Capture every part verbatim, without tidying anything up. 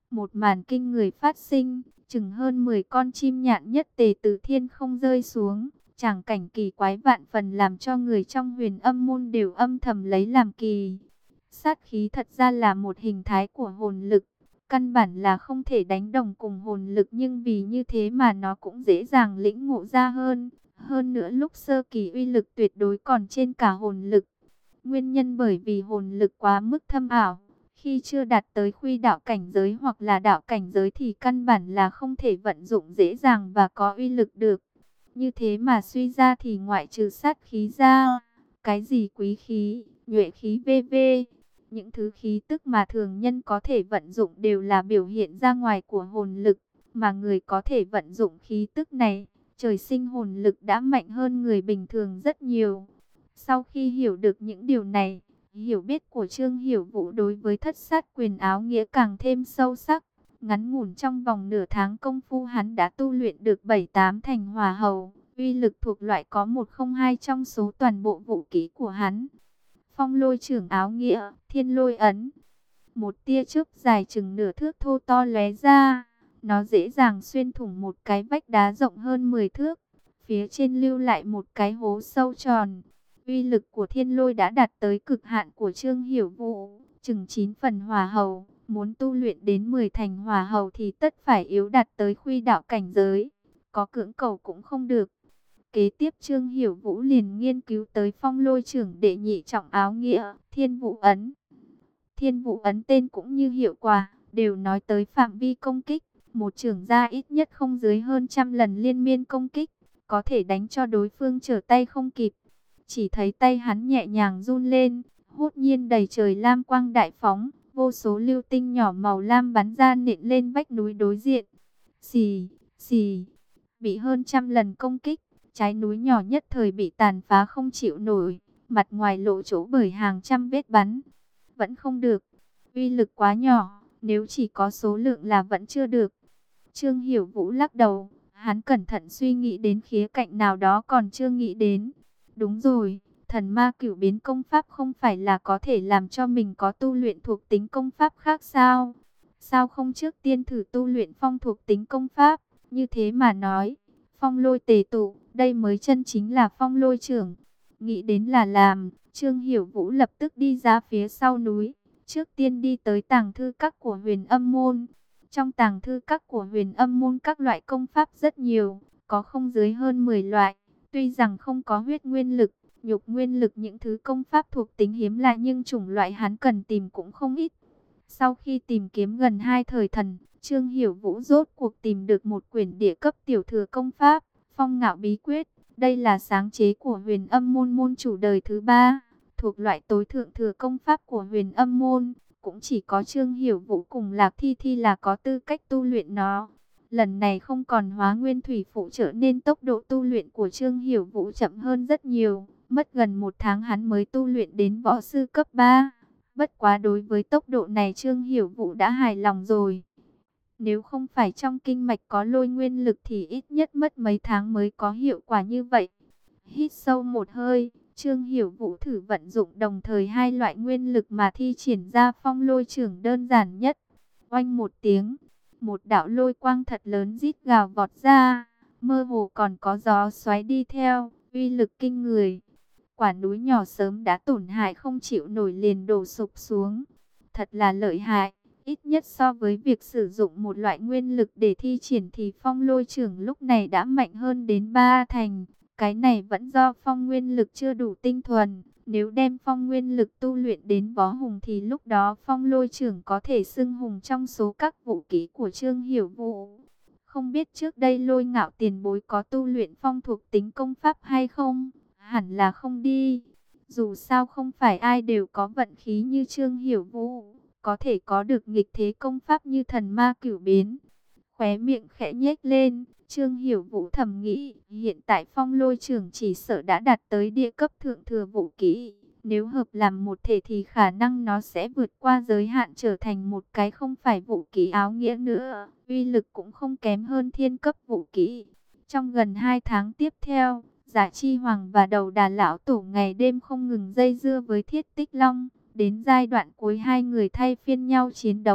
Một màn kinh người phát sinh, chừng hơn mười con chim nhạn nhất tề từ thiên không rơi xuống. Tràng cảnh kỳ quái vạn phần làm cho người trong Huyền Âm môn đều âm thầm lấy làm kỳ. Sát khí thật ra là một hình thái của hồn lực, căn bản là không thể đánh đồng cùng hồn lực, nhưng vì như thế mà nó cũng dễ dàng lĩnh ngộ ra hơn. Hơn nữa lúc sơ kỳ uy lực tuyệt đối còn trên cả hồn lực. Nguyên nhân bởi vì hồn lực quá mức thâm ảo, khi chưa đạt tới khuy đạo cảnh giới hoặc là đạo cảnh giới thì căn bản là không thể vận dụng dễ dàng và có uy lực được. Như thế mà suy ra thì ngoại trừ sát khí ra, cái gì quý khí, nhuệ khí vân vân, những thứ khí tức mà thường nhân có thể vận dụng đều là biểu hiện ra ngoài của hồn lực, mà người có thể vận dụng khí tức này, trời sinh hồn lực đã mạnh hơn người bình thường rất nhiều. Sau khi hiểu được những điều này, hiểu biết của Trương Hiểu Vũ đối với thất sát quyền áo nghĩa càng thêm sâu sắc. Ngắn ngủn trong vòng nửa tháng công phu hắn đã tu luyện được bảy tám thành hỏa hầu, uy lực thuộc loại có một không hai trong số toàn bộ vũ khí của hắn. Phong lôi trưởng áo nghĩa, thiên lôi ấn. Một tia chớp dài chừng nửa thước thô to lóe ra, nó dễ dàng xuyên thủng một cái vách đá rộng hơn mười thước, phía trên lưu lại một cái hố sâu tròn. Uy lực của thiên lôi đã đạt tới cực hạn của Trương Hiểu Vũ, chừng chín phần hỏa hầu. Muốn tu luyện đến mười thành hỏa hầu thì tất phải yếu đạt tới khuy đạo cảnh giới, có cưỡng cầu cũng không được. Kế tiếp Trương Hiểu Vũ liền nghiên cứu tới phong lôi trưởng đệ nhị trọng áo nghĩa, thiên vũ ấn. Thiên vũ ấn tên cũng như hiệu quả, đều nói tới phạm vi công kích. Một trưởng ra ít nhất không dưới hơn trăm lần liên miên công kích, có thể đánh cho đối phương trở tay không kịp. Chỉ thấy tay hắn nhẹ nhàng run lên, hốt nhiên đầy trời lam quang đại phóng. Vô số lưu tinh nhỏ màu lam bắn ra nện lên vách núi đối diện. Xì, xì, bị hơn trăm lần công kích, trái núi nhỏ nhất thời bị tàn phá không chịu nổi, mặt ngoài lộ chỗ bởi hàng trăm vết bắn. Vẫn không được, uy lực quá nhỏ, nếu chỉ có số lượng là vẫn chưa được. Trương Hiểu Vũ lắc đầu, hắn cẩn thận suy nghĩ đến khía cạnh nào đó còn chưa nghĩ đến. Đúng rồi. Thần ma cửu biến công pháp không phải là có thể làm cho mình có tu luyện thuộc tính công pháp khác sao? Sao không trước tiên thử tu luyện phong thuộc tính công pháp? Như thế mà nói, phong lôi tề tụ, đây mới chân chính là phong lôi trưởng. Nghĩ đến là làm, Trương Hiểu Vũ lập tức đi ra phía sau núi. Trước tiên đi tới tàng thư các của Huyền Âm môn. Trong tàng thư các của Huyền Âm môn các loại công pháp rất nhiều, có không dưới hơn mười loại. Tuy rằng không có huyết nguyên lực, nhục nguyên lực, những thứ công pháp thuộc tính hiếm lạ, nhưng chủng loại hắn cần tìm cũng không ít. Sau khi tìm kiếm gần hai thời thần, Trương Hiểu Vũ rốt cuộc tìm được một quyển địa cấp tiểu thừa công pháp, Phong Ngạo Bí Quyết. Đây là sáng chế của Huyền Âm môn môn chủ đời thứ ba, thuộc loại tối thượng thừa công pháp của Huyền Âm môn. Cũng chỉ có Trương Hiểu Vũ cùng Lạc Thi Thi là có tư cách tu luyện nó. Lần này không còn hóa nguyên thủy phụ trợ nên tốc độ tu luyện của Trương Hiểu Vũ chậm hơn rất nhiều. Mất gần một tháng hắn mới tu luyện đến võ sư cấp ba. Bất quá đối với tốc độ này Trương Hiểu Vũ đã hài lòng rồi. Nếu không phải trong kinh mạch có lôi nguyên lực thì ít nhất mất mấy tháng mới có hiệu quả như vậy. Hít sâu một hơi, Trương Hiểu Vũ thử vận dụng đồng thời hai loại nguyên lực mà thi triển ra phong lôi trưởng đơn giản nhất. Oanh một tiếng, một đạo lôi quang thật lớn rít gào vọt ra, mơ hồ còn có gió xoáy đi theo, uy lực kinh người. Quả núi nhỏ sớm đã tổn hại không chịu nổi liền đổ sụp xuống. Thật là lợi hại, ít nhất so với việc sử dụng một loại nguyên lực để thi triển thì phong lôi trưởng lúc này đã mạnh hơn đến ba thành. Cái này vẫn do phong nguyên lực chưa đủ tinh thuần. Nếu đem phong nguyên lực tu luyện đến võ hùng thì lúc đó phong lôi trưởng có thể xưng hùng trong số các vũ khí của Trương Hiểu Vũ. Không biết trước đây Lôi Ngạo tiền bối có tu luyện phong thuộc tính công pháp hay không? Hẳn là không đi. Dù sao không phải ai đều có vận khí như Trương Hiểu Vũ, có thể có được nghịch thế công pháp như thần ma cửu biến. Khóe miệng khẽ nhếch lên, Trương Hiểu Vũ thầm nghĩ, hiện tại phong lôi trưởng chỉ sợ đã đạt tới địa cấp thượng thừa vũ kỹ. Nếu hợp làm một thể thì khả năng nó sẽ vượt qua giới hạn trở thành một cái không phải vũ kỹ áo nghĩa nữa. Uy lực cũng không kém hơn thiên cấp vũ kỹ. Trong gần hai tháng tiếp theo, Giả Chi Hoàng và Đầu Đà Lão Tổ ngày đêm không ngừng dây dưa với Thiết Tích Long. Đến giai đoạn cuối hai người thay phiên nhau chiến đấu.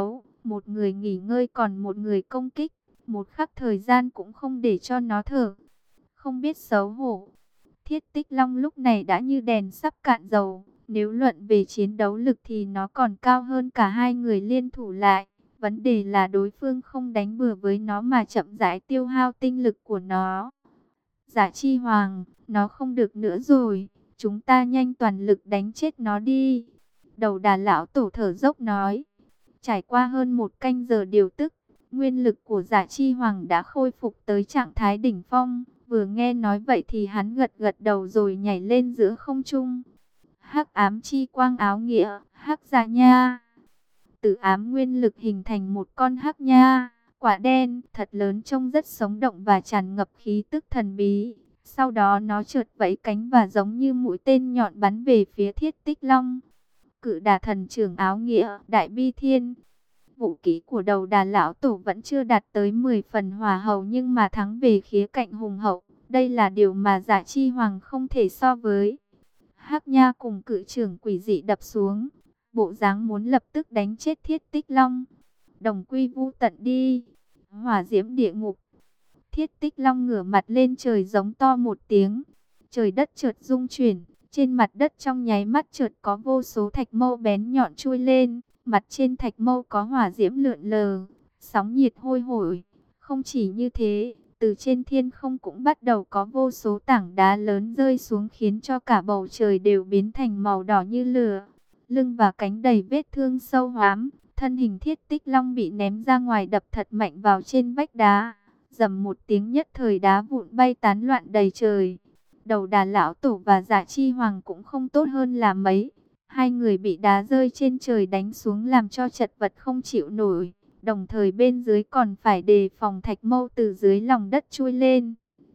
Một người nghỉ ngơi còn một người công kích, một khắc thời gian cũng không để cho nó thở. Không biết xấu hổ. Thiết Tích Long lúc này đã như đèn sắp cạn dầu. Nếu luận về chiến đấu lực thì nó còn cao hơn cả hai người liên thủ lại. Vấn đề là đối phương không đánh bừa với nó mà chậm rãi tiêu hao tinh lực của nó. Giả Chi Hoàng, nó không được nữa rồi. Chúng ta nhanh toàn lực đánh chết nó đi. Đầu đà lão tổ thở dốc nói. Trải qua hơn một canh giờ điều tức, nguyên lực của Giả Chi Hoàng đã khôi phục tới trạng thái đỉnh phong. Vừa nghe nói vậy thì hắn gật gật đầu rồi nhảy lên giữa không trung. Hắc ám chi quang áo nghĩa, hắc dạ nha. Từ ám nguyên lực hình thành một con hắc nha, quả đen, thật lớn, trông rất sống động và tràn ngập khí tức thần bí. Sau đó nó chợt vẫy cánh và giống như mũi tên nhọn bắn về phía Thiết Tích Long. Cự đà thần trưởng áo nghĩa, đại bi thiên. Vũ khí của đầu đà lão tổ vẫn chưa đạt tới mười phần hòa hậu nhưng mà thắng về khía cạnh hùng hậu. Đây là điều mà Giả Chi Hoàng không thể so với. Hắc nha cùng cự trưởng quỷ dị đập xuống. Bộ dáng muốn lập tức đánh chết Thiết Tích Long. Đồng quy vu tận đi. Hỏa diễm địa ngục. Thiết Tích Long ngửa mặt lên trời giống to một tiếng. Trời đất chợt rung chuyển. Trên mặt đất trong nháy mắt chợt có vô số thạch mâu bén nhọn chui lên. Mặt trên thạch mâu có hỏa diễm lượn lờ. Sóng nhiệt hôi hổi. Không chỉ như thế, từ trên thiên không cũng bắt đầu có vô số tảng đá lớn rơi xuống khiến cho cả bầu trời đều biến thành màu đỏ như lửa. Lưng và cánh đầy vết thương sâu hoắm, thân hình Thiết Tích Long bị ném ra ngoài đập thật mạnh vào trên vách đá. Rầm một tiếng nhất thời đá vụn bay tán loạn đầy trời. Đầu đà lão tổ và Giả Chi Hoàng cũng không tốt hơn là mấy. Hai người bị đá rơi trên trời đánh xuống làm cho chật vật không chịu nổi. Đồng thời bên dưới còn phải đề phòng thạch mâu từ dưới lòng đất chui lên.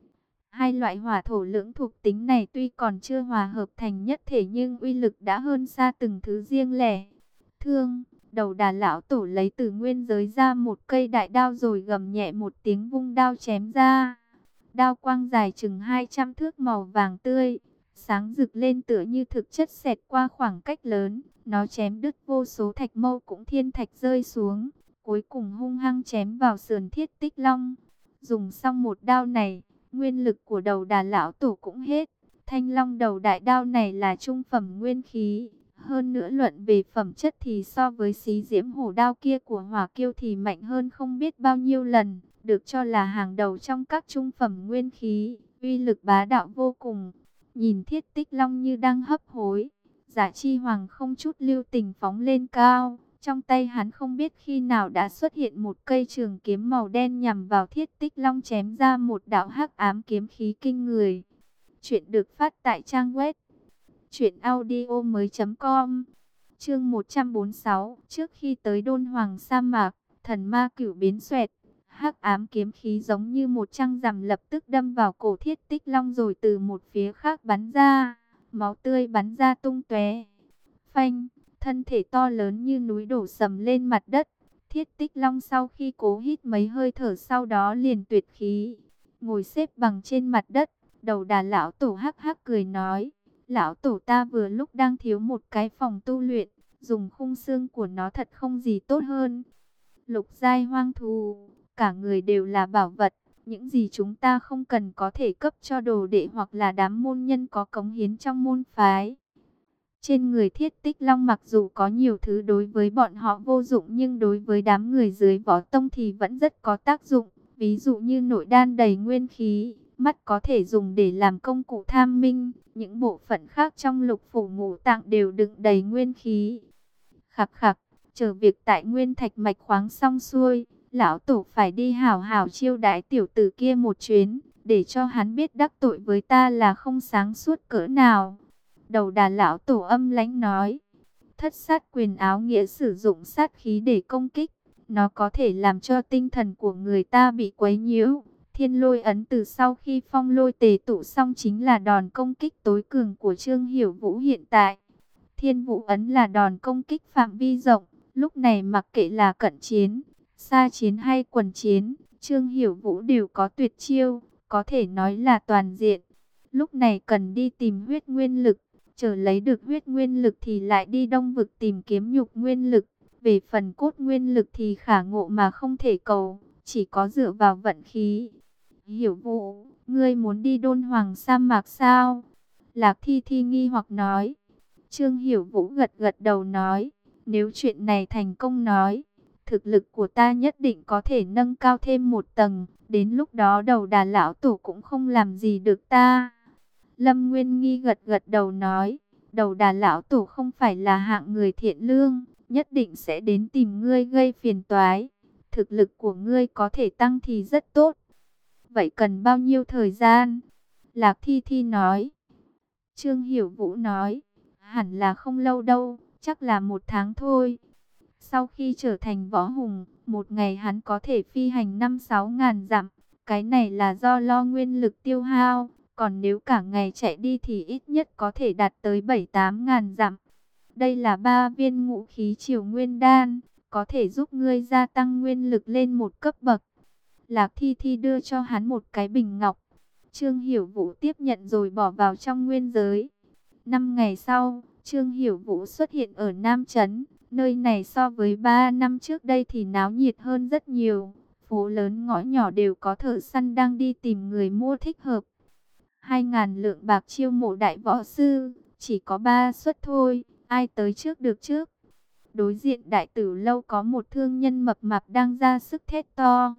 Hai loại hỏa thổ lưỡng thuộc tính này tuy còn chưa hòa hợp thành nhất thể nhưng uy lực đã hơn xa từng thứ riêng lẻ. Thương, đầu đà lão tổ lấy từ nguyên giới ra một cây đại đao rồi gầm nhẹ một tiếng vung đao chém ra. Đao quang dài chừng hai trăm thước màu vàng tươi, sáng rực lên tựa như thực chất xẹt qua khoảng cách lớn. Nó chém đứt vô số thạch mâu cũng thiên thạch rơi xuống. Cuối cùng hung hăng chém vào sườn Thiết Tích Long. Dùng xong một đao này, nguyên lực của đầu đà lão tổ cũng hết. Thanh long đầu đại đao này là trung phẩm nguyên khí. Hơn nữa luận về phẩm chất thì so với xí diễm hổ đao kia của hỏa kiêu thì mạnh hơn không biết bao nhiêu lần. Được cho là hàng đầu trong các trung phẩm nguyên khí. Uy lực bá đạo vô cùng. Nhìn Thiết Tích Long như đang hấp hối. Giả Chi Hoàng không chút lưu tình phóng lên cao. Trong tay hắn không biết khi nào đã xuất hiện một cây trường kiếm màu đen nhằm vào Thiết Tích Long chém ra một đạo hắc ám kiếm khí kinh người. Chuyện được phát tại trang web truyệnaudiomoi chấm com. Chương một trăm bốn mươi sáu, trước khi tới Đôn Hoàng sa mạc, thần ma cửu biến xoẹt, hắc ám kiếm khí giống như một trăng rằm lập tức đâm vào cổ Thiết Tích Long rồi từ một phía khác bắn ra, máu tươi bắn ra tung tóe. Phanh, thân thể to lớn như núi đổ sầm lên mặt đất. Thiết Tích Long sau khi cố hít mấy hơi thở sau đó liền tuyệt khí, ngồi xếp bằng trên mặt đất. Đầu đà lão tổ hắc hắc cười nói, lão tổ ta vừa lúc đang thiếu một cái phòng tu luyện, dùng khung xương của nó thật không gì tốt hơn. Lục giai hoang thú, cả người đều là bảo vật, những gì chúng ta không cần có thể cấp cho đồ đệ hoặc là đám môn nhân có cống hiến trong môn phái. Trên người Thiết Tích Long mặc dù có nhiều thứ đối với bọn họ vô dụng nhưng đối với đám người dưới võ tông thì vẫn rất có tác dụng. Ví dụ như nội đan đầy nguyên khí, mắt có thể dùng để làm công cụ tham minh, những bộ phận khác trong lục phủ ngũ tạng đều đựng đầy nguyên khí. Khặc khặc, chờ việc tại Nguyên Thạch mạch khoáng xong xuôi, lão tổ phải đi hảo hảo chiêu đãi tiểu tử kia một chuyến, để cho hắn biết đắc tội với ta là không sáng suốt cỡ nào. Đầu đà lão tổ âm lãnh nói, thất sát quyền áo nghĩa sử dụng sát khí để công kích, nó có thể làm cho tinh thần của người ta bị quấy nhiễu. Thiên lôi ấn từ sau khi phong lôi tề tụ xong chính là đòn công kích tối cường của Trương Hiểu Vũ hiện tại. Thiên vũ ấn là đòn công kích phạm vi rộng, lúc này mặc kệ là cận chiến, xa chiến hay quần chiến, Trương Hiểu Vũ đều có tuyệt chiêu, có thể nói là toàn diện. Lúc này cần đi tìm huyết nguyên lực, chờ lấy được huyết nguyên lực thì lại đi đông vực tìm kiếm nhục nguyên lực. Về phần cốt nguyên lực thì khả ngộ mà không thể cầu, chỉ có dựa vào vận khí. Hiểu Vũ, ngươi muốn đi Đôn Hoàng sa mạc sao? Lạc Thi Thi nghi hoặc nói. Trương Hiểu Vũ gật gật đầu nói, nếu chuyện này thành công nói, thực lực của ta nhất định có thể nâng cao thêm một tầng, đến lúc đó đầu đà lão tổ cũng không làm gì được ta. Lâm Nguyên Nghi gật gật đầu nói, đầu đà lão tổ không phải là hạng người thiện lương, nhất định sẽ đến tìm ngươi gây phiền toái. Thực lực của ngươi có thể tăng thì rất tốt. Vậy cần bao nhiêu thời gian? Lạc Thi Thi nói. Trương Hiểu Vũ nói, hẳn là không lâu đâu, chắc là một tháng thôi. Sau khi trở thành võ hùng, một ngày hắn có thể phi hành năm sáu ngàn dặm. Cái này là do lo nguyên lực tiêu hao. Còn nếu cả ngày chạy đi thì ít nhất có thể đạt tới bảy tám ngàn dặm. Đây là ba viên ngũ khí triều nguyên đan, có thể giúp ngươi gia tăng nguyên lực lên một cấp bậc. Lạc Thi Thi đưa cho hắn một cái bình ngọc. Trương Hiểu Vũ tiếp nhận rồi bỏ vào trong nguyên giới. Năm ngày sau, Trương Hiểu Vũ xuất hiện ở Nam Trấn. Nơi này so với ba năm trước đây thì náo nhiệt hơn rất nhiều. Phố lớn ngõ nhỏ đều có thợ săn đang đi tìm người mua thích hợp. Hai ngàn lượng bạc chiêu mộ đại võ sư, chỉ có ba suất thôi, ai tới trước được trước. Đối diện đại tử lâu có một thương nhân mập mạp đang ra sức thét to.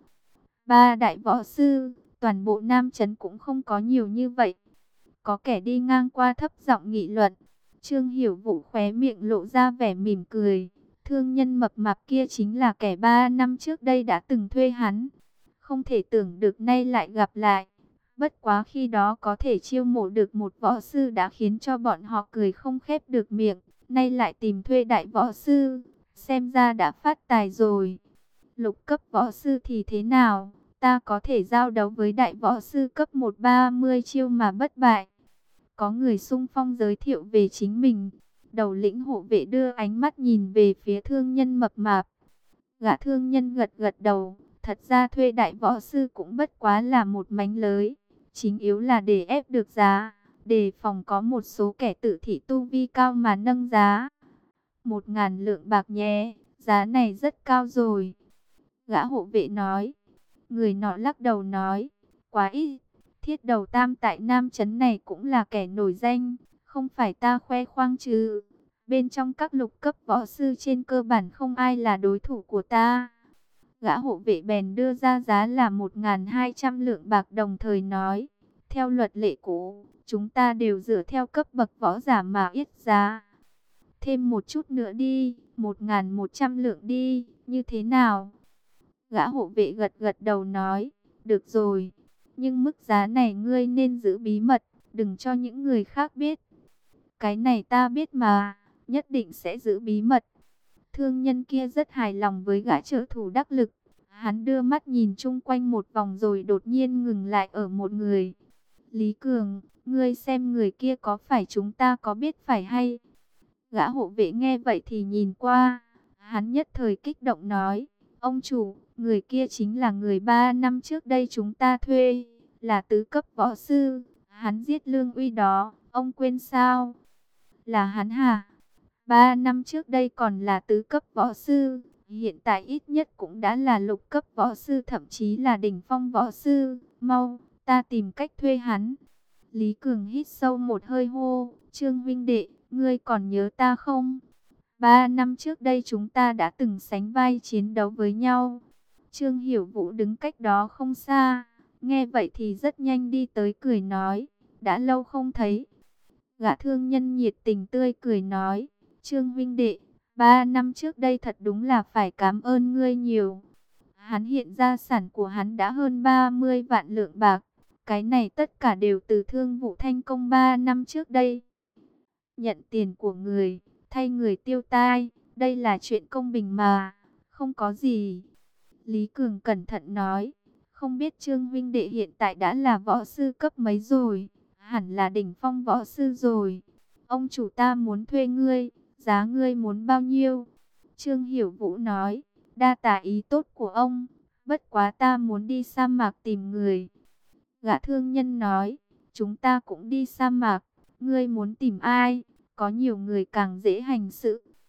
Ba đại võ sư, toàn bộ Nam Trấn cũng không có nhiều như vậy. Có kẻ đi ngang qua thấp giọng nghị luận. Trương Hiểu Vũ khóe miệng lộ ra vẻ mỉm cười. Thương nhân mập mạp kia chính là kẻ ba năm trước đây đã từng thuê hắn. Không thể tưởng được nay lại gặp lại. Bất quá khi đó có thể chiêu mộ được một võ sư đã khiến cho bọn họ cười không khép được miệng. Nay lại tìm thuê đại võ sư, xem ra đã phát tài rồi. Lục cấp võ sư thì thế nào? Ta có thể giao đấu với đại võ sư cấp một ba mươi chiêu mà bất bại. Có người xung phong giới thiệu về chính mình. Đầu lĩnh hộ vệ đưa ánh mắt nhìn về phía thương nhân mập mạp. Gã thương nhân gật gật đầu. Thật ra thuê đại võ sư cũng bất quá là một mánh lới. Chính yếu là để ép được giá. Đề phòng có một số kẻ tự thị tu vi cao mà nâng giá. Một ngàn lượng bạc nhé. Giá này rất cao rồi. Gã hộ vệ nói. Người nọ lắc đầu nói. Quá ít. Thiết đầu tam tại Nam Trấn này cũng là kẻ nổi danh. Không phải ta khoe khoang chứ. Bên trong các lục cấp võ sư trên cơ bản không ai là đối thủ của ta. Gã hộ vệ bèn đưa ra giá là một nghìn hai trăm lượng bạc, đồng thời nói. Theo luật lệ cũ, chúng ta đều dựa theo cấp bậc võ giả mà yết giá. Thêm một chút nữa đi, một nghìn một trăm lượng đi, như thế nào? Gã hộ vệ gật gật đầu nói. Được rồi, nhưng mức giá này ngươi nên giữ bí mật, đừng cho những người khác biết. Cái này ta biết mà, nhất định sẽ giữ bí mật. Thương nhân kia rất hài lòng với gã trợ thủ đắc lực. Hắn đưa mắt nhìn chung quanh một vòng rồi đột nhiên ngừng lại ở một người. Lý Cường, ngươi xem người kia có phải chúng ta có biết phải hay? Gã hộ vệ nghe vậy thì nhìn qua. Hắn nhất thời kích động nói. Ông chủ, người kia chính là người ba năm trước đây chúng ta thuê. Là tứ cấp võ sư. Hắn giết Lương Uy đó, ông quên sao? Là hắn hả? Ba năm trước đây còn là tứ cấp võ sư. Hiện tại ít nhất cũng đã là lục cấp võ sư, thậm chí là đỉnh phong võ sư. Mau, ta tìm cách thuê hắn. Lý Cường hít sâu một hơi hô. Trương huynh đệ, ngươi còn nhớ ta không? Ba năm trước đây chúng ta đã từng sánh vai chiến đấu với nhau. Trương Hiểu Vũ đứng cách đó không xa. Nghe vậy thì rất nhanh đi tới cười nói. Đã lâu không thấy. Gã thương nhân nhiệt tình tươi cười nói. Trương huynh đệ, ba năm trước đây thật đúng là phải cảm ơn ngươi nhiều. Hắn hiện gia sản của hắn đã hơn ba mươi vạn lượng bạc. Cái này tất cả đều từ thương vụ thành công ba năm trước đây. Nhận tiền của người, thay người tiêu tai, đây là chuyện công bình mà, không có gì. Lý Cường cẩn thận nói, không biết Trương huynh đệ hiện tại đã là võ sư cấp mấy rồi, hẳn là đỉnh phong võ sư rồi. Ông chủ ta muốn thuê ngươi, giá ngươi muốn bao nhiêu? Trương Hiểu Vũ nói, đa tạ ý tốt của ông, bất quá ta muốn đi sa mạc tìm người. Gã thương nhân nói, chúng ta cũng đi sa mạc, ngươi muốn tìm ai? Có nhiều người càng dễ hành sự.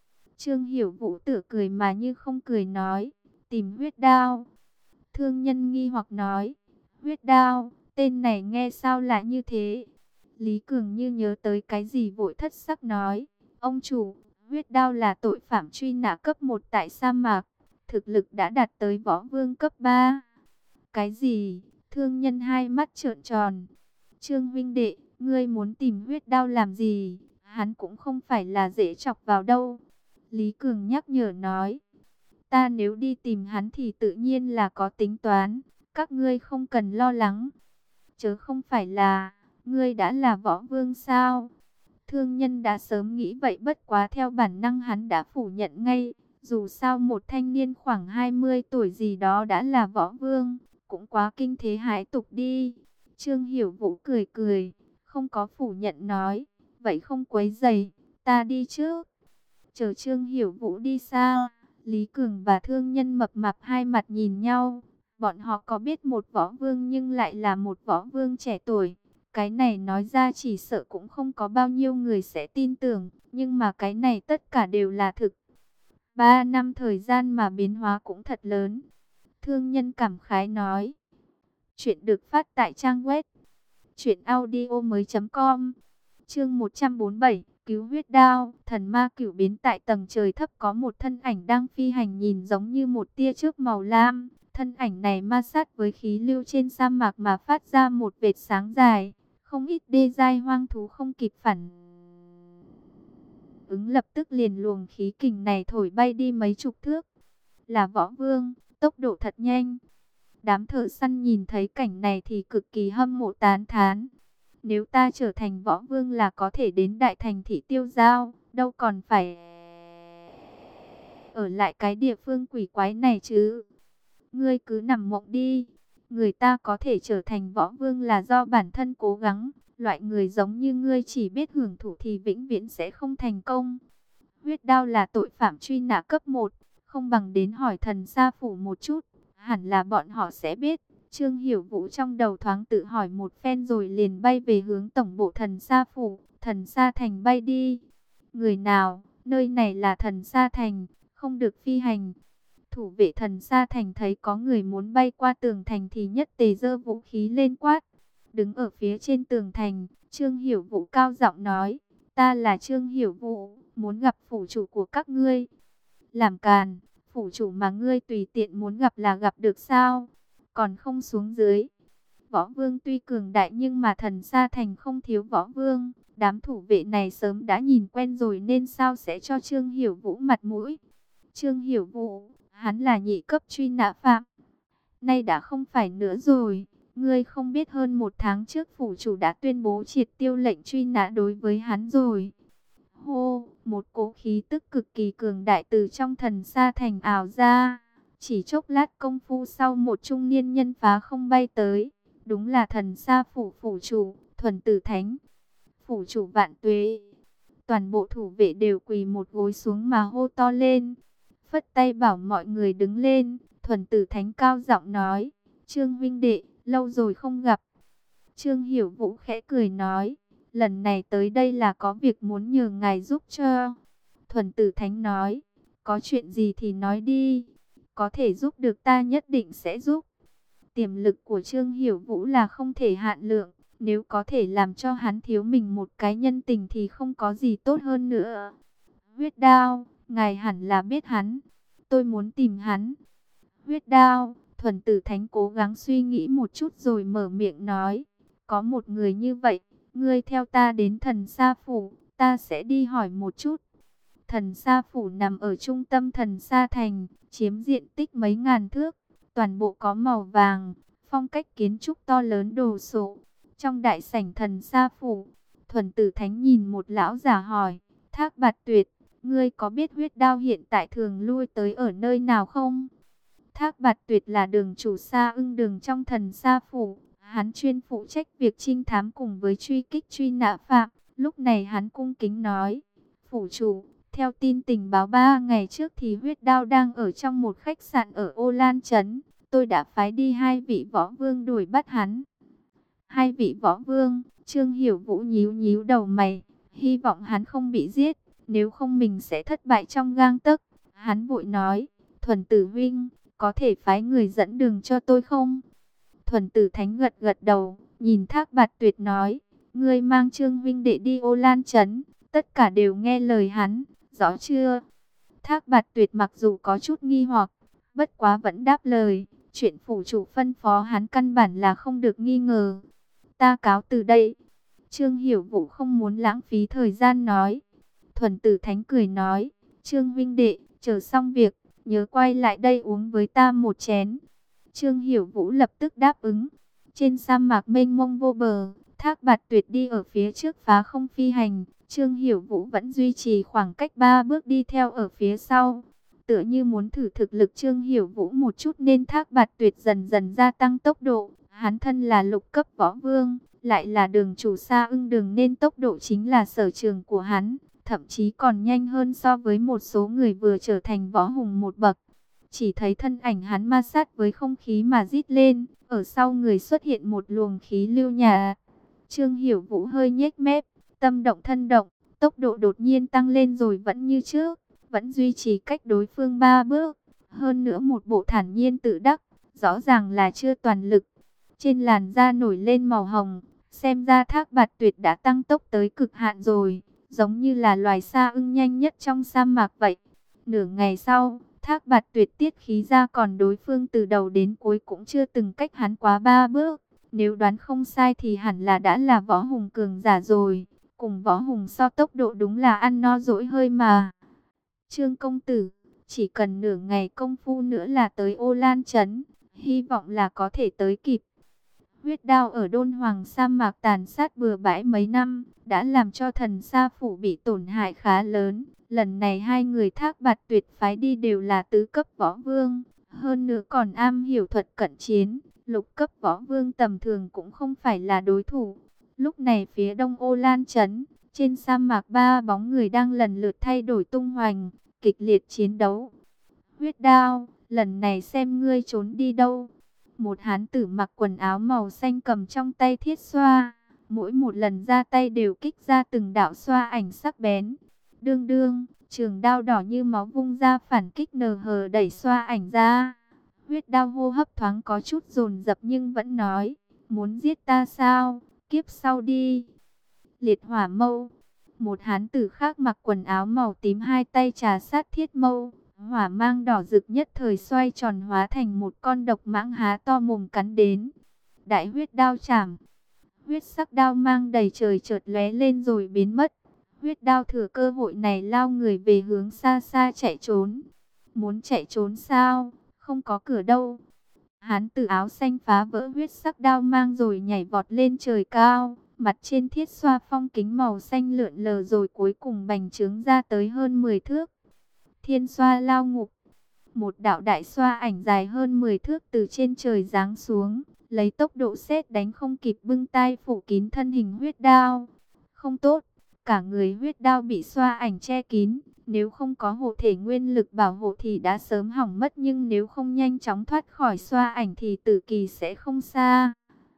Trương Hiểu Vũ tựa cười mà như không cười nói, tìm huyết đao. Thương nhân nghi hoặc nói, huyết đao, tên này nghe sao lạ như thế? Lý Cường như nhớ tới cái gì vội thất sắc nói, ông chủ, huyết đao là tội phạm truy nã cấp một tại sa mạc, thực lực đã đạt tới võ vương cấp ba. Cái gì? Thương nhân hai mắt trợn tròn. Trương huynh đệ, ngươi muốn tìm huyết đao làm gì? Hắn cũng không phải là dễ chọc vào đâu. Lý Cường nhắc nhở nói, ta nếu đi tìm hắn thì tự nhiên là có tính toán, các ngươi không cần lo lắng. Chớ không phải là, ngươi đã là võ vương sao? Thương nhân đã sớm nghĩ vậy, bất quá theo bản năng hắn đã phủ nhận ngay. Dù sao một thanh niên khoảng hai mươi tuổi gì đó đã là võ vương, cũng quá kinh thế hãi tục đi. Trương Hiểu Vũ cười cười, không có phủ nhận nói, vậy không quấy rầy, ta đi trước. Chờ Trương Hiểu Vũ đi xa, Lý Cường và thương nhân mập mạp hai mặt nhìn nhau. Bọn họ có biết một võ vương nhưng lại là một võ vương trẻ tuổi. Cái này nói ra chỉ sợ cũng không có bao nhiêu người sẽ tin tưởng, nhưng mà cái này tất cả đều là thực. Ba năm thời gian mà biến hóa cũng thật lớn. Thương nhân cảm khái nói. Chuyện được phát tại trang web truyện audio mới chấm com. Chương một trăm bốn mươi bảy, cứu huyết đao. Thần ma cửu biến. Tại tầng trời thấp có một thân ảnh đang phi hành, nhìn giống như một tia chớp màu lam. Thân ảnh này ma sát với khí lưu trên sa mạc mà phát ra một vệt sáng dài. Không ít đê giai hoang thú không kịp phản ứng lập tức liền luồng khí kình này thổi bay đi mấy chục thước. Là võ vương, tốc độ thật nhanh. Đám thợ săn nhìn thấy cảnh này thì cực kỳ hâm mộ tán thán. Nếu ta trở thành võ vương là có thể đến đại thành thị tiêu giao, đâu còn phải ở lại cái địa phương quỷ quái này chứ. Ngươi cứ nằm mộng đi. Người ta có thể trở thành võ vương là do bản thân cố gắng. Loại người giống như ngươi chỉ biết hưởng thụ thì vĩnh viễn sẽ không thành công. Huyết đao là tội phạm truy nã cấp một. Không bằng đến hỏi thần sa phủ một chút. Hẳn là bọn họ sẽ biết. Trương Hiểu Vũ trong đầu thoáng tự hỏi một phen rồi liền bay về hướng tổng bộ thần sa phủ. Thần sa thành bay đi. Người nào? Nơi này là thần sa thành. Không được phi hành. Thủ vệ thần sa thành thấy có người muốn bay qua tường thành thì nhất tề giơ vũ khí lên quát. Đứng ở phía trên tường thành, Trương Hiểu Vũ cao giọng nói, ta là Trương Hiểu Vũ, muốn gặp phủ chủ của các ngươi. Làm càn, phủ chủ mà ngươi tùy tiện muốn gặp là gặp được sao? Còn không xuống dưới. Võ vương tuy cường đại nhưng mà thần sa thành không thiếu võ vương. Đám thủ vệ này sớm đã nhìn quen rồi nên sao sẽ cho Trương Hiểu Vũ mặt mũi. Trương Hiểu Vũ, hắn là nhị cấp truy nã phạm. Nay đã không phải nữa rồi. Ngươi không biết hơn một tháng trước phủ chủ đã tuyên bố triệt tiêu lệnh truy nã đối với hắn rồi. Hô, một cỗ khí tức cực kỳ cường đại từ trong thần sa thành ảo ra. Chỉ chốc lát công phu sau một trung niên nhân phá không bay tới. Đúng là thần sa phủ phủ chủ, Thuần Tử Thánh. Phủ chủ vạn tuế. Toàn bộ thủ vệ đều quỳ một gối xuống mà hô to lên. Phất tay bảo mọi người đứng lên. Thuần Tử Thánh cao giọng nói, Trương huynh đệ, lâu rồi không gặp. Trương Hiểu Vũ khẽ cười nói, lần này tới đây là có việc muốn nhờ ngài giúp cho. Thuần Tử Thánh nói, có chuyện gì thì nói đi, có thể giúp được ta nhất định sẽ giúp. Tiềm lực của Trương Hiểu Vũ là không thể hạn lượng, nếu có thể làm cho hắn thiếu mình một cái nhân tình thì không có gì tốt hơn nữa. Huyết đao, ngài hẳn là biết hắn, tôi muốn tìm hắn. Huyết đao, Thuần Tử Thánh cố gắng suy nghĩ một chút rồi mở miệng nói, có một người như vậy, ngươi theo ta đến thần sa phủ, ta sẽ đi hỏi một chút. Thần sa phủ nằm ở trung tâm thần sa thành, chiếm diện tích mấy ngàn thước, toàn bộ có màu vàng, phong cách kiến trúc to lớn đồ sộ. Trong đại sảnh thần sa phủ, Thuần Tử Thánh nhìn một lão già hỏi, Thác Bạt Tuyệt, ngươi có biết huyết đao hiện tại thường lui tới ở nơi nào không? Thác Bạt Tuyệt là đường chủ Sa Ưng Đường trong thần sa phủ, hắn chuyên phụ trách việc trinh thám cùng với truy kích truy nã phạm. Lúc này hắn cung kính nói, phủ chủ, theo tin tình báo ba ngày trước thì huyết đao đang ở trong một khách sạn ở Ô Lan Trấn. Tôi đã phái đi hai vị võ vương đuổi bắt hắn. Hai vị võ vương, Trương Hiểu Vũ nhíu nhíu đầu mày, hy vọng hắn không bị giết. nếu không mình sẽ thất bại trong gang tấc. Hắn vội nói, Thuần Tử huynh, có thể phái người dẫn đường cho tôi không? Thuần Tử Thánh gật gật đầu, nhìn Thác Bạt Tuyệt nói, ngươi mang Trương huynh đệ đi Ô Lan trấn, tất cả đều nghe lời hắn, rõ chưa? Thác Bạt Tuyệt mặc dù có chút nghi hoặc, bất quá vẫn đáp lời, chuyện phủ chủ phân phó hắn căn bản là không được nghi ngờ. Ta cáo từ đây. Trương Hiểu Vũ không muốn lãng phí thời gian nói. Thuần Tử Thánh cười nói, Trương huynh đệ, chờ xong việc, nhớ quay lại đây uống với ta một chén. Trương Hiểu Vũ lập tức đáp ứng. Trên sa mạc mênh mông vô bờ, Thác Bạt Tuyệt đi ở phía trước phá không phi hành. Trương Hiểu Vũ vẫn duy trì khoảng cách ba bước đi theo ở phía sau. Tựa như muốn thử thực lực Trương Hiểu Vũ một chút nên Thác Bạt Tuyệt dần dần gia tăng tốc độ. Hắn thân là lục cấp võ vương, lại là đường chủ Sa Ưng Đường nên tốc độ chính là sở trường của hắn. Thậm chí còn nhanh hơn so với một số người vừa trở thành võ hùng một bậc. Chỉ thấy thân ảnh hắn ma sát với không khí mà rít lên, ở sau người xuất hiện một luồng khí lưu nhà. Trương Hiểu Vũ hơi nhếch mép, tâm động thân động, tốc độ đột nhiên tăng lên rồi vẫn như trước, vẫn duy trì cách đối phương ba bước. Hơn nữa một bộ thản nhiên tự đắc, rõ ràng là chưa toàn lực. Trên làn da nổi lên màu hồng, xem ra Thác Bạt Tuyệt đã tăng tốc tới cực hạn rồi, giống như là loài sa ưng nhanh nhất trong sa mạc vậy. Nửa ngày sau, Thác Bạt Tuyệt tiết khí ra còn đối phương từ đầu đến cuối cũng chưa từng cách hắn quá ba bước. Nếu đoán không sai thì hẳn là đã là võ hùng cường giả rồi. Cùng võ hùng so tốc độ đúng là ăn no dỗi hơi mà. Trương công tử, chỉ cần nửa ngày công phu nữa là tới Ô Lan trấn, hy vọng là có thể tới kịp. Huyết đao ở Đôn Hoàng sa mạc tàn sát bừa bãi mấy năm, đã làm cho thần sa phủ bị tổn hại khá lớn. Lần này hai người Thác Bạt Tuyệt phái đi đều là tứ cấp võ vương, hơn nữa còn am hiểu thuật cận chiến, lục cấp võ vương tầm thường cũng không phải là đối thủ. Lúc này phía đông Ô Lan trấn, trên sa mạc ba bóng người đang lần lượt thay đổi tung hoành, kịch liệt chiến đấu. Huyết đao, lần này xem ngươi trốn đi đâu. Một hán tử mặc quần áo màu xanh cầm trong tay thiết xoa, mỗi một lần ra tay đều kích ra từng đạo xoa ảnh sắc bén. Đương đương, trường đao đỏ như máu vung ra phản kích nờ hờ đẩy xoa ảnh ra. Huyết đao hô hấp thoáng có chút dồn dập nhưng vẫn nói, muốn giết ta sao, kiếp sau đi. Liệt hỏa mâu, một hán tử khác mặc quần áo màu tím hai tay trà sát thiết mâu. Hỏa mang đỏ rực nhất thời xoay tròn hóa thành một con độc mãng há to mồm cắn đến. Đại huyết đao chảm, huyết sắc đao mang đầy trời chợt lóe lên rồi biến mất. Huyết đao thừa cơ hội này lao người về hướng xa xa chạy trốn. Muốn chạy trốn sao? Không có cửa đâu. Hán tử áo xanh phá vỡ huyết sắc đao mang rồi nhảy vọt lên trời cao. Mặt trên thiết xoa phong kính màu xanh lượn lờ rồi cuối cùng bành trướng ra tới hơn mười thước. Thiên xoa lao ngục. Một đạo đại xoa ảnh dài hơn mười thước từ trên trời giáng xuống, lấy tốc độ sét đánh không kịp bưng tai phủ kín thân hình huyết đao. Không tốt, cả người huyết đao bị xoa ảnh che kín, nếu không có hộ thể nguyên lực bảo hộ thì đã sớm hỏng mất, nhưng nếu không nhanh chóng thoát khỏi xoa ảnh thì tử kỳ sẽ không xa.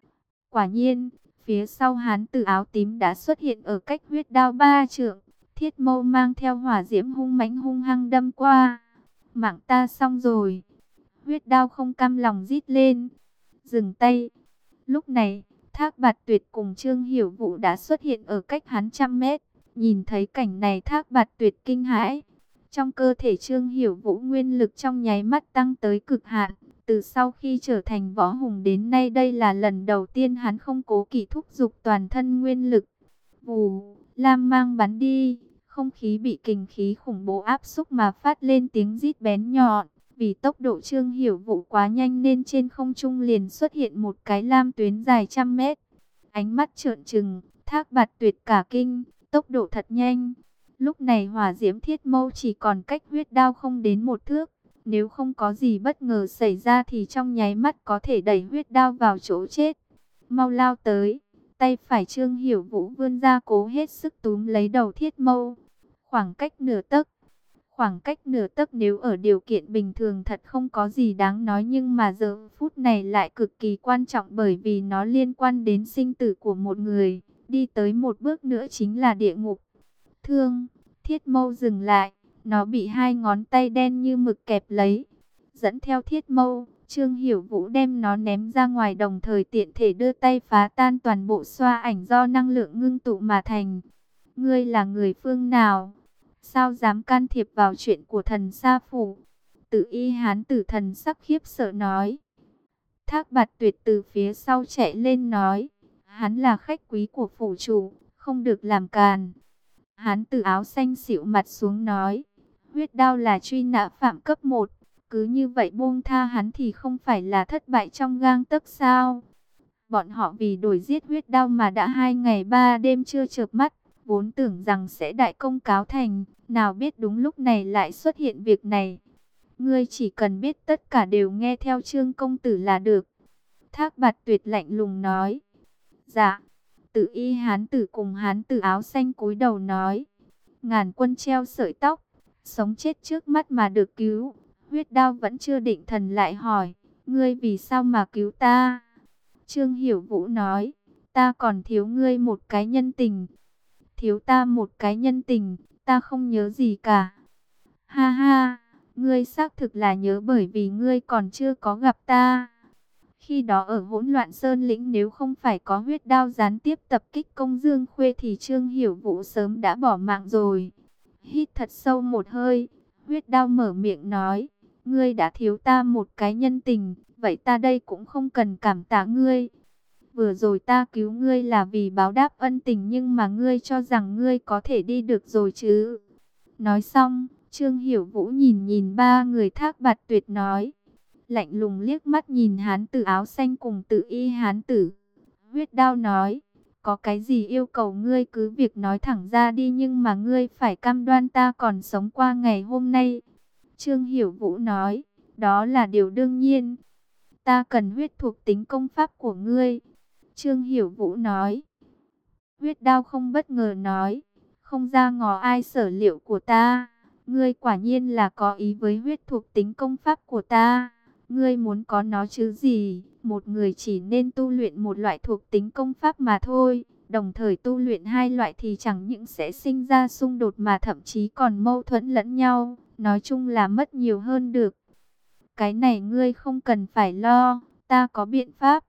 Quả nhiên, phía sau hán tử áo tím đã xuất hiện ở cách huyết đao ba trượng. Thiết mâu mang theo hỏa diễm hung mãnh hung hăng đâm qua. Mạng ta xong rồi. Huyết đao không cam lòng rít lên. Dừng tay. Lúc này, Thác Bạt Tuyệt cùng Trương Hiểu Vũ đã xuất hiện ở cách hắn trăm mét. Nhìn thấy cảnh này Thác Bạt Tuyệt kinh hãi. Trong cơ thể Trương Hiểu Vũ nguyên lực trong nháy mắt tăng tới cực hạn. Từ sau khi trở thành võ hùng đến nay đây là lần đầu tiên hắn không cố kỵ thúc giục toàn thân nguyên lực. Vù, lam mang bắn đi, không khí bị kình khí khủng bố áp xúc mà phát lên tiếng rít bén nhọn. Vì tốc độ Trương Hiểu Vũ quá nhanh nên trên không trung liền xuất hiện một cái lam tuyến dài trăm mét. Ánh mắt trợn trừng, Thác Bạt Tuyệt cả kinh, tốc độ thật nhanh. Lúc này hỏa diễm thiết mâu chỉ còn cách huyết đao không đến một thước. Nếu không có gì bất ngờ xảy ra thì trong nháy mắt có thể đẩy huyết đao vào chỗ chết. Mau lao tới. Tay phải Trương Hiểu Vũ vươn ra cố hết sức túm lấy đầu thiết mâu. Khoảng cách nửa tấc. Khoảng cách nửa tấc nếu ở điều kiện bình thường thật không có gì đáng nói, nhưng mà giờ phút này lại cực kỳ quan trọng bởi vì nó liên quan đến sinh tử của một người. Đi tới một bước nữa chính là địa ngục. Thương, Thiết Mâu dừng lại, nó bị hai ngón tay đen như mực kẹp lấy. Dẫn theo Thiết Mâu, Trương Hiểu Vũ đem nó ném ra ngoài, đồng thời tiện thể đưa tay phá tan toàn bộ xoa ảnh do năng lượng ngưng tụ mà thành. Ngươi là người phương nào? Sao dám can thiệp vào chuyện của thần Sa Phủ? Tự Y Hán Tử thần sắc khiếp sợ nói. Thác Bạt Tuyệt từ phía sau chạy lên nói, hắn là khách quý của phủ chủ, không được làm càn. Hán Tử áo xanh xịu mặt xuống nói, huyết đao là truy nã phạm cấp một, cứ như vậy buông tha hắn thì không phải là thất bại trong gang tấc sao? Bọn họ vì đuổi giết huyết đao mà đã hai ngày ba đêm chưa chợp mắt, vốn tưởng rằng sẽ đại công cáo thành, nào biết đúng lúc này lại xuất hiện việc này. Ngươi chỉ cần biết tất cả đều nghe theo Trương công tử là được. Thác Bạt Tuyệt lạnh lùng nói. Dạ. Tự Y Hán Tử cùng Hán Tử áo xanh cúi đầu nói. Ngàn quân treo sợi tóc, sống chết trước mắt mà được cứu. Huyết đao vẫn chưa định thần lại hỏi, ngươi vì sao mà cứu ta? Trương Hiểu Vũ nói, ta còn thiếu ngươi một cái nhân tình. Thiếu ta một cái nhân tình, ta không nhớ gì cả. Ha ha, ngươi xác thực là nhớ, bởi vì ngươi còn chưa có gặp ta. Khi đó ở hỗn loạn sơn lĩnh, nếu không phải có huyết đao gián tiếp tập kích công Dương Khuê thì Trương Hiểu Vũ sớm đã bỏ mạng rồi. Hít thật sâu một hơi, huyết đao mở miệng nói, ngươi đã thiếu ta một cái nhân tình, vậy ta đây cũng không cần cảm tạ ngươi. Vừa rồi ta cứu ngươi là vì báo đáp ân tình, nhưng mà ngươi cho rằng ngươi có thể đi được rồi chứ? Nói xong, Trương Hiểu Vũ nhìn nhìn ba người Thác Bạt Tuyệt nói, lạnh lùng liếc mắt nhìn Hán Tử áo xanh cùng Tự Y Hán Tử. Huyết đao nói, có cái gì yêu cầu ngươi cứ việc nói thẳng ra đi, nhưng mà ngươi phải cam đoan ta còn sống qua ngày hôm nay. Trương Hiểu Vũ nói, đó là điều đương nhiên. Ta cần huyết thuộc tính công pháp của ngươi. Trương Hiểu Vũ nói. Huyết đao không bất ngờ nói, không ra ngò ai sở liệu của ta. Ngươi quả nhiên là có ý với huyết thuộc tính công pháp của ta. Ngươi muốn có nó chứ gì? Một người chỉ nên tu luyện một loại thuộc tính công pháp mà thôi. Đồng thời tu luyện hai loại thì chẳng những sẽ sinh ra xung đột mà thậm chí còn mâu thuẫn lẫn nhau. Nói chung là mất nhiều hơn được. Cái này ngươi không cần phải lo, ta có biện pháp.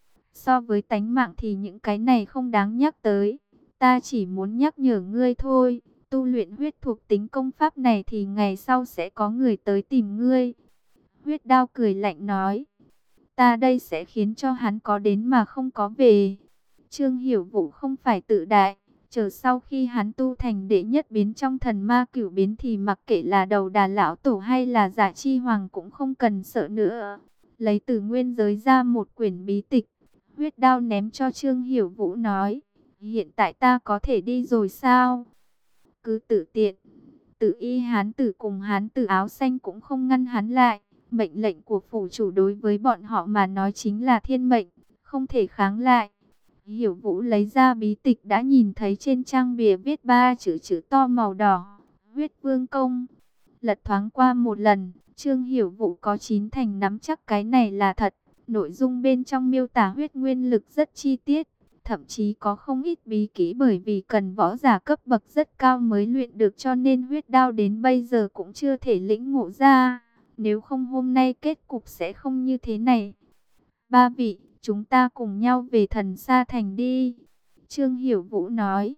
So với tánh mạng thì những cái này không đáng nhắc tới. Ta chỉ muốn nhắc nhở ngươi thôi. Tu luyện huyết thuộc tính công pháp này thì ngày sau sẽ có người tới tìm ngươi. Huyết đao cười lạnh nói, ta đây sẽ khiến cho hắn có đến mà không có về. Trương Hiểu Vũ không phải tự đại, chờ sau khi hắn tu thành đệ nhất biến trong thần ma cửu biến thì mặc kệ là đầu đà lão tổ hay là giả chi hoàng cũng không cần sợ nữa. Lấy từ nguyên giới ra một quyển bí tịch, huyết đao ném cho Trương Hiểu Vũ nói, hiện tại ta có thể đi rồi sao? Cứ tự tiện. Tự Y Hán Tử cùng Hán Tử áo xanh cũng không ngăn hắn lại. Mệnh lệnh của phủ chủ đối với bọn họ mà nói chính là thiên mệnh, không thể kháng lại. Hiểu Vũ lấy ra bí tịch, đã nhìn thấy trên trang bìa viết ba chữ chữ to màu đỏ, huyết vương công. Lật thoáng qua một lần, Trương Hiểu Vũ có chín thành nắm chắc cái này là thật. Nội dung bên trong miêu tả huyết nguyên lực rất chi tiết, thậm chí có không ít bí kỹ, bởi vì cần võ giả cấp bậc rất cao mới luyện được, cho nên huyết đao đến bây giờ cũng chưa thể lĩnh ngộ ra. Nếu không hôm nay kết cục sẽ không như thế này. Ba vị, chúng ta cùng nhau về Thần Sa Thành đi. Trương Hiểu Vũ nói.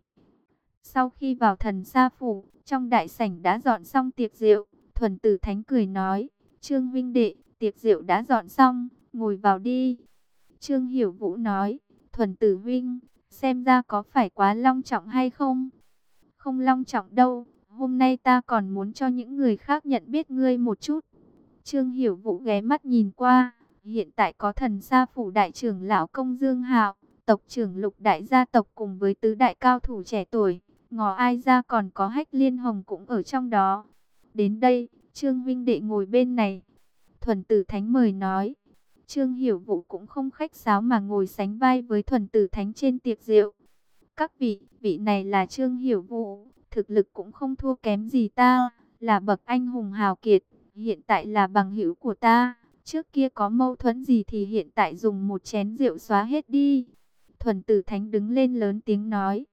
Sau khi vào Thần Sa Phủ, trong đại sảnh đã dọn xong tiệc rượu. Thuần Tử Thánh cười nói, Trương huynh đệ, tiệc rượu đã dọn xong, ngồi vào đi. Trương Hiểu Vũ nói, Thuần Tử huynh, xem ra có phải quá long trọng hay không? Không long trọng đâu, hôm nay ta còn muốn cho những người khác nhận biết ngươi một chút. Trương Hiểu Vũ ghé mắt nhìn qua, hiện tại có Thần Sa Phủ đại trưởng lão Công Dương Hạo, tộc trưởng Lục đại gia tộc cùng với tứ đại cao thủ trẻ tuổi, ngò ai ra còn có Hách Liên Hồng cũng ở trong đó. Đến đây, Trương huynh đệ ngồi bên này. Thuần Tử Thánh mời nói. Trương Hiểu Vũ cũng không khách sáo mà ngồi sánh vai với Thuần Tử Thánh trên tiệc rượu. Các vị, vị này là Trương Hiểu Vũ, thực lực cũng không thua kém gì ta, là bậc anh hùng hào kiệt. Hiện tại là bằng hữu của ta, trước kia có mâu thuẫn gì thì hiện tại dùng một chén rượu xóa hết đi. Thuần Tử Thánh đứng lên lớn tiếng nói,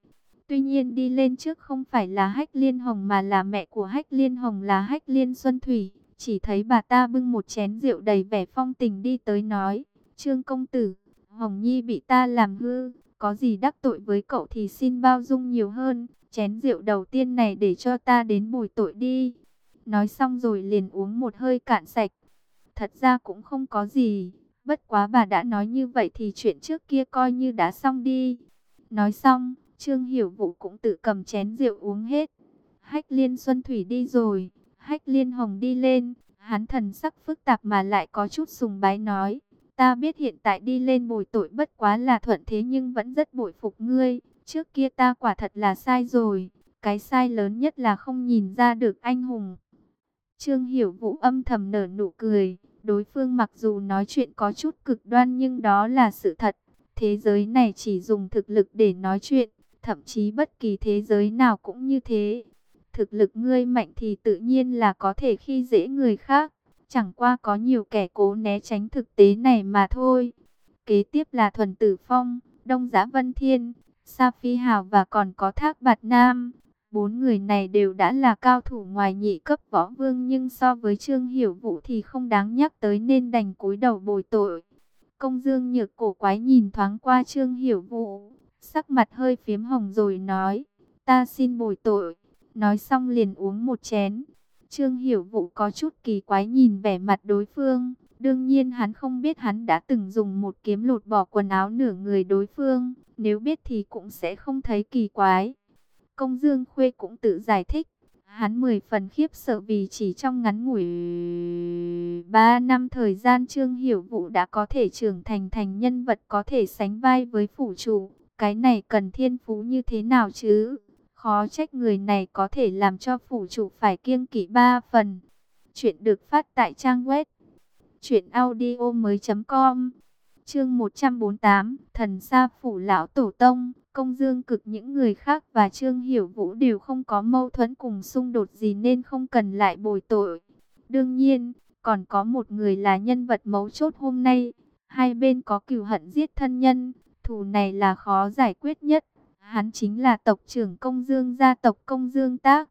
Tuy nhiên đi lên trước không phải là Hách Liên Hồng mà là mẹ của Hách Liên Hồng là Hách Liên Xuân Thủy. Chỉ thấy bà ta bưng một chén rượu đầy vẻ phong tình đi tới nói, Trương công tử, Hồng Nhi bị ta làm hư, có gì đắc tội với cậu thì xin bao dung nhiều hơn, chén rượu đầu tiên này để cho ta đến bồi tội đi. Nói xong rồi liền uống một hơi cạn sạch. Thật ra cũng không có gì, bất quá bà đã nói như vậy thì chuyện trước kia coi như đã xong đi. Nói xong, Trương Hiểu Vũ cũng tự cầm chén rượu uống hết. Hách Liên Xuân Thủy đi rồi, Hách Liên Hồng đi lên, hắn thần sắc phức tạp mà lại có chút sùng bái nói, ta biết hiện tại đi lên bồi tội bất quá là thuận thế nhưng vẫn rất bội phục ngươi, trước kia ta quả thật là sai rồi, cái sai lớn nhất là không nhìn ra được anh hùng. Trương Hiểu Vũ âm thầm nở nụ cười, đối phương mặc dù nói chuyện có chút cực đoan nhưng đó là sự thật, thế giới này chỉ dùng thực lực để nói chuyện, thậm chí bất kỳ thế giới nào cũng như thế. Thực lực ngươi mạnh thì tự nhiên là có thể khi dễ người khác. Chẳng qua có nhiều kẻ cố né tránh thực tế này mà thôi. Kế tiếp là Thuần Tử Phong, Đông Giá Vân Thiên, Sa Phi Hào và còn có Thác Bạt Nam. Bốn người này đều đã là cao thủ ngoài nhị cấp võ vương nhưng so với Trương Hiểu Vũ thì không đáng nhắc tới nên đành cúi đầu bồi tội. Công Dương Nhược cổ quái nhìn thoáng qua Trương Hiểu Vũ, sắc mặt hơi phiếm hồng rồi nói, ta xin bồi tội. Nói xong liền uống một chén. Trương Hiểu Vũ có chút kỳ quái nhìn vẻ mặt đối phương. Đương nhiên hắn không biết hắn đã từng dùng một kiếm lột bỏ quần áo nửa người đối phương. Nếu biết thì cũng sẽ không thấy kỳ quái. Công Dương Khuê cũng tự giải thích. Hắn mười phần khiếp sợ vì chỉ trong ngắn ngủi ba năm thời gian Trương Hiểu Vũ đã có thể trưởng thành thành nhân vật có thể sánh vai với phủ chủ. Cái này cần thiên phú như thế nào chứ? Khó trách người này có thể làm cho phủ chủ phải kiêng kỵ ba phần. Chuyện được phát tại trang web truyện audio mới chấm com. Chương một trăm bốn mươi tám, Thần Sa phủ lão tổ tông. Công Dương Cực những người khác và Trương Hiểu Vũ đều không có mâu thuẫn cùng xung đột gì nên không cần lại bồi tội. Đương nhiên, còn có một người là nhân vật mấu chốt hôm nay. Hai bên có cừu hận giết thân nhân, thù này là khó giải quyết nhất. Hắn chính là tộc trưởng Công Dương gia tộc Công Dương Tác.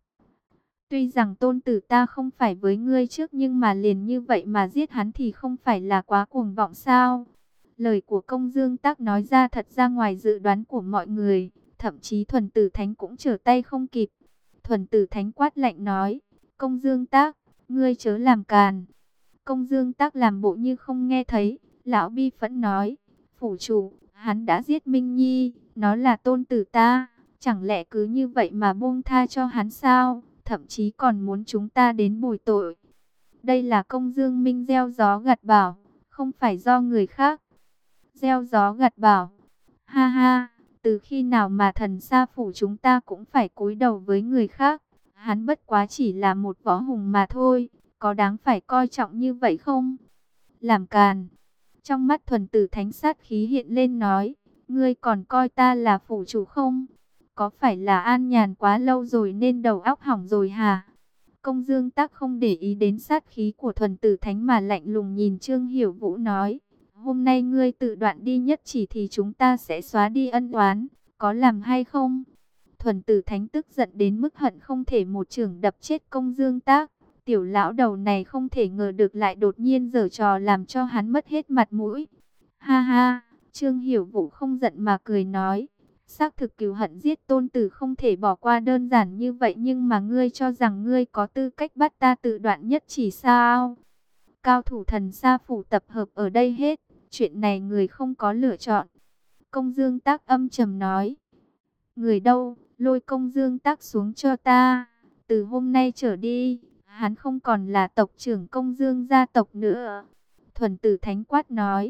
Tuy rằng tôn tử ta không phải với ngươi trước nhưng mà liền như vậy mà giết hắn thì không phải là quá cuồng vọng sao? Lời của Công Dương Tác nói ra thật ra ngoài dự đoán của mọi người, thậm chí Thuần Tử Thánh cũng trở tay không kịp. Thuần Tử Thánh quát lạnh nói, Công Dương Tác, ngươi chớ làm càn. Công Dương Tác làm bộ như không nghe thấy, lão bi phẫn nói, phủ chủ, hắn đã giết Minh Nhi, nó là tôn tử ta, chẳng lẽ cứ như vậy mà buông tha cho hắn sao, thậm chí còn muốn chúng ta đến bồi tội. Đây là Công Dương Minh gieo gió gặt bão, không phải do người khác. Gieo gió gặt bão, ha ha, từ khi nào mà Thần Sa phủ chúng ta cũng phải cúi đầu với người khác, hắn bất quá chỉ là một võ hùng mà thôi, có đáng phải coi trọng như vậy không? Làm càn. Trong mắt Thuần Tử Thánh sát khí hiện lên nói, ngươi còn coi ta là phủ chủ không? Có phải là an nhàn quá lâu rồi nên đầu óc hỏng rồi hả? Công Dương Tác không để ý đến sát khí của Thuần Tử Thánh mà lạnh lùng nhìn Trương Hiểu Vũ nói, hôm nay ngươi tự đoạn đi nhất chỉ thì chúng ta sẽ xóa đi ân oán, có làm hay không? Thuần Tử Thánh tức giận đến mức hận không thể một chưởng đập chết Công Dương Tác. Tiểu lão đầu này không thể ngờ được lại đột nhiên giở trò làm cho hắn mất hết mặt mũi. Ha ha, Trương Hiểu Vũ không giận mà cười nói, xác thực cừu hận giết tôn tử không thể bỏ qua đơn giản như vậy nhưng mà ngươi cho rằng ngươi có tư cách bắt ta tự đoạn nhất chỉ sao? Cao thủ Thần Sa phủ tập hợp ở đây hết, chuyện này người không có lựa chọn. Công Dương Tác âm trầm nói, người đâu, lôi Công Dương Tác xuống cho ta, từ hôm nay trở đi. Hắn không còn là tộc trưởng Công Dương gia tộc nữa. Thuần Tử Thánh quát nói.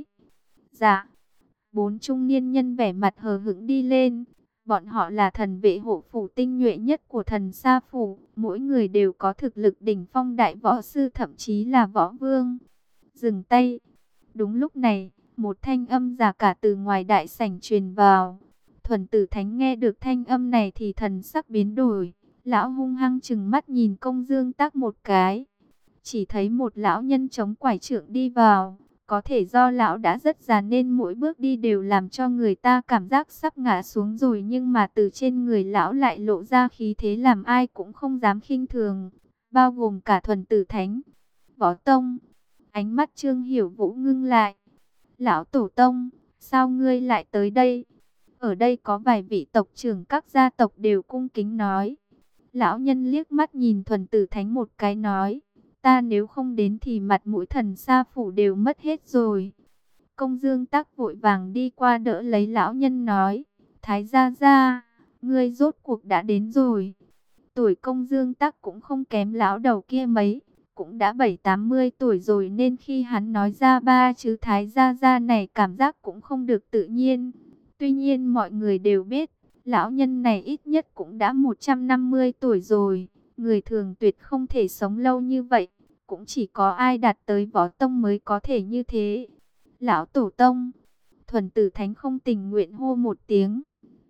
Dạ. Bốn trung niên nhân vẻ mặt hờ hững đi lên. Bọn họ là thần vệ hộ phủ tinh nhuệ nhất của Thần Sa phủ. Mỗi người đều có thực lực đỉnh phong đại võ sư thậm chí là võ vương. Dừng tay. Đúng lúc này, một thanh âm già cả từ ngoài đại sảnh truyền vào. Thuần Tử Thánh nghe được thanh âm này thì thần sắc biến đổi. Lão hung hăng chừng mắt nhìn Công Dương Tác một cái. Chỉ thấy một lão nhân chống quải trượng đi vào. Có thể do lão đã rất già nên mỗi bước đi đều làm cho người ta cảm giác sắp ngã xuống rồi, nhưng mà từ trên người lão lại lộ ra khí thế làm ai cũng không dám khinh thường, bao gồm cả Thuần Tử Thánh. Võ Tông, ánh mắt Trương Hiểu Vũ ngưng lại. Lão Tổ Tông, sao ngươi lại tới đây? Ở đây có vài vị tộc trưởng các gia tộc đều cung kính nói. Lão nhân liếc mắt nhìn Thuần Tử Thánh một cái nói, ta nếu không đến thì mặt mũi Thần Sa phủ đều mất hết rồi. Công Dương Tắc vội vàng đi qua đỡ lấy lão nhân nói, Thái gia gia, ngươi rốt cuộc đã đến rồi. Tuổi Công Dương Tắc cũng không kém lão đầu kia mấy, cũng đã bảy tám mươi tuổi rồi nên khi hắn nói ra ba chữ Thái gia gia này cảm giác cũng không được tự nhiên. Tuy nhiên mọi người đều biết, lão nhân này ít nhất cũng đã một trăm năm mươi tuổi rồi, người thường tuyệt không thể sống lâu như vậy, cũng chỉ có ai đạt tới võ tông mới có thể như thế. Lão Tổ Tông, Thuần Tử Thánh không tình nguyện hô một tiếng.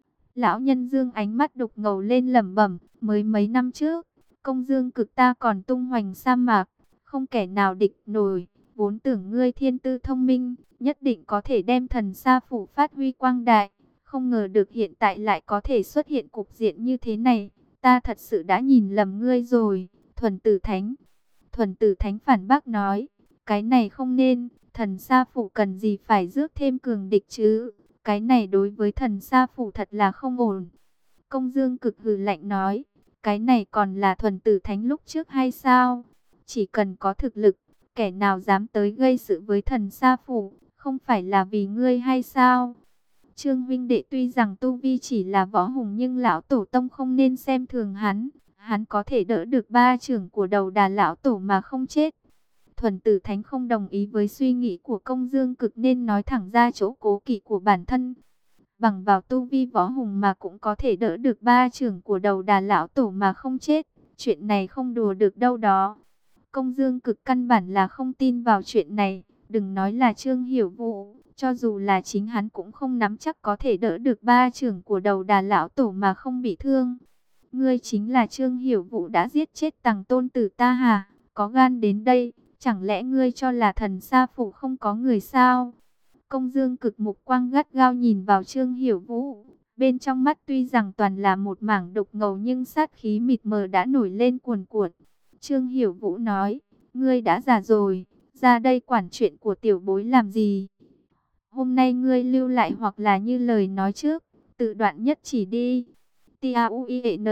Lão nhân dương ánh mắt đục ngầu lên lẩm bẩm, mới mấy năm trước, Công Dương Cực ta còn tung hoành sa mạc, không kẻ nào địch nổi, vốn tưởng ngươi thiên tư thông minh, nhất định có thể đem Thần Sa phủ phát huy quang đại, không ngờ được hiện tại lại có thể xuất hiện cục diện như thế này, ta thật sự đã nhìn lầm ngươi rồi. Thuần Tử Thánh, Thuần Tử Thánh phản bác nói, cái này không nên, Thần Sa phủ cần gì phải rước thêm cường địch chứ, cái này đối với Thần Sa phủ thật là không ổn. Công Dương Cực hừ lạnh nói, cái này còn là Thuần Tử Thánh lúc trước hay sao? Chỉ cần có thực lực, kẻ nào dám tới gây sự với Thần Sa phủ, không phải là vì ngươi hay sao? Trương huynh đệ tuy rằng tu vi chỉ là võ hùng nhưng lão tổ tông không nên xem thường hắn, hắn có thể đỡ được ba chưởng của đầu đà lão tổ mà không chết. Thuần Tử Thánh không đồng ý với suy nghĩ của Công Dương Cực nên nói thẳng ra chỗ cố kỵ của bản thân. Bằng vào tu vi võ hùng mà cũng có thể đỡ được ba chưởng của đầu đà lão tổ mà không chết, chuyện này không đùa được đâu đó. Công Dương Cực căn bản là không tin vào chuyện này, đừng nói là Trương Hiểu Vũ, cho dù là chính hắn cũng không nắm chắc có thể đỡ được ba chưởng của đầu đà lão tổ mà không bị thương. Ngươi chính là Trương Hiểu Vũ đã giết chết Tằng tôn tử ta hả? Có gan đến đây, chẳng lẽ ngươi cho là Thần Sa phủ không có người sao? Công Dương Cực mục quang gắt gao nhìn vào Trương Hiểu Vũ, bên trong mắt tuy rằng toàn là một mảng đục ngầu nhưng sát khí mịt mờ đã nổi lên cuồn cuộn. Trương Hiểu Vũ nói, ngươi đã già rồi, ra đây quản chuyện của tiểu bối làm gì? Hôm nay ngươi lưu lại hoặc là như lời nói trước, tự đoạn nhất chỉ đi. T A U I E N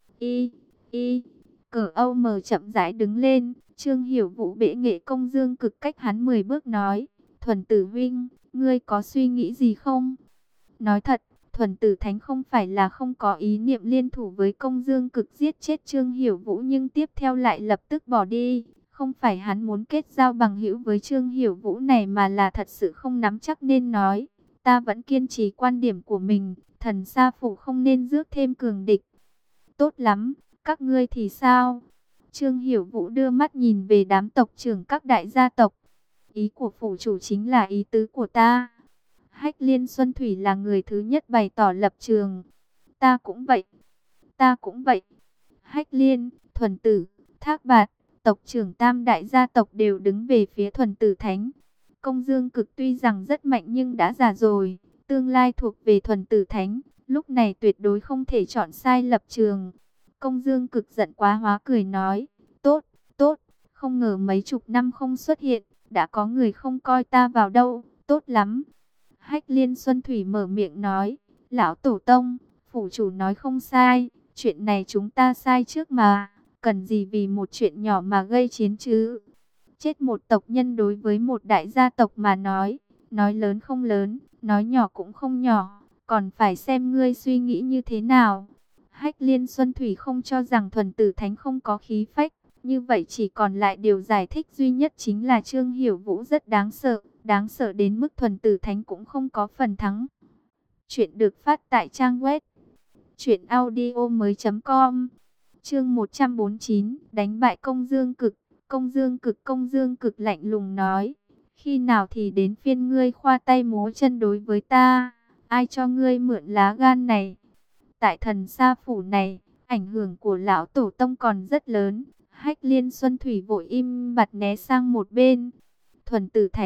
I I Cờ Âu mờ chậm rãi đứng lên, Trương Hiểu Vũ bệ nghệ Công Dương Cực cách hắn mười bước nói, Thuần Tử huynh, ngươi có suy nghĩ gì không? Nói thật, Thuần Tử Thánh không phải là không có ý niệm liên thủ với Công Dương Cực giết chết Trương Hiểu Vũ nhưng tiếp theo lại lập tức bỏ đi. Không phải hắn muốn kết giao bằng hữu với Trương Hiểu Vũ này mà là thật sự không nắm chắc nên nói. Ta vẫn kiên trì quan điểm của mình, Thần Sa phủ không nên rước thêm cường địch. Tốt lắm, các ngươi thì sao? Trương Hiểu Vũ đưa mắt nhìn về đám tộc trưởng các đại gia tộc. Ý của phủ chủ chính là ý tứ của ta. Hách Liên Xuân Thủy là người thứ nhất bày tỏ lập trường. Ta cũng vậy. Ta cũng vậy. Hách Liên, Thuần Tử, Thác Bạt, tộc trưởng tam đại gia tộc đều đứng về phía Thuần Tử Thánh. Công Dương Cực tuy rằng rất mạnh nhưng đã già rồi. Tương lai thuộc về Thuần Tử Thánh. Lúc này tuyệt đối không thể chọn sai lập trường. Công Dương Cực giận quá hóa cười nói. Tốt, tốt, không ngờ mấy chục năm không xuất hiện. Đã có người không coi ta vào đâu. Tốt lắm. Hách Liên Xuân Thủy mở miệng nói, lão tổ tông, phủ chủ nói không sai, chuyện này chúng ta sai trước mà, cần gì vì một chuyện nhỏ mà gây chiến chứ? Chết một tộc nhân đối với một đại gia tộc mà nói, nói lớn không lớn, nói nhỏ cũng không nhỏ, còn phải xem ngươi suy nghĩ như thế nào. Hách Liên Xuân Thủy không cho rằng Thuần Tử Thánh không có khí phách, như vậy chỉ còn lại điều giải thích duy nhất chính là Trương Hiểu Vũ rất đáng sợ. Đáng sợ đến mức Thuần Tử Thánh cũng không có phần thắng. Chuyện được phát tại trang web truyện audio mới chấm com. Chương một trăm bốn mươi chín, đánh bại Công Dương Cực. Công Dương Cực Công Dương Cực lạnh lùng nói, khi nào thì đến phiên ngươi khoa tay múa chân đối với ta? Ai cho ngươi mượn lá gan này? Tại Thần Sa phủ này, ảnh hưởng của lão tổ tông còn rất lớn. Hách Liên Xuân Thủy vội im bặt né sang một bên. Thuần Tử Thánh,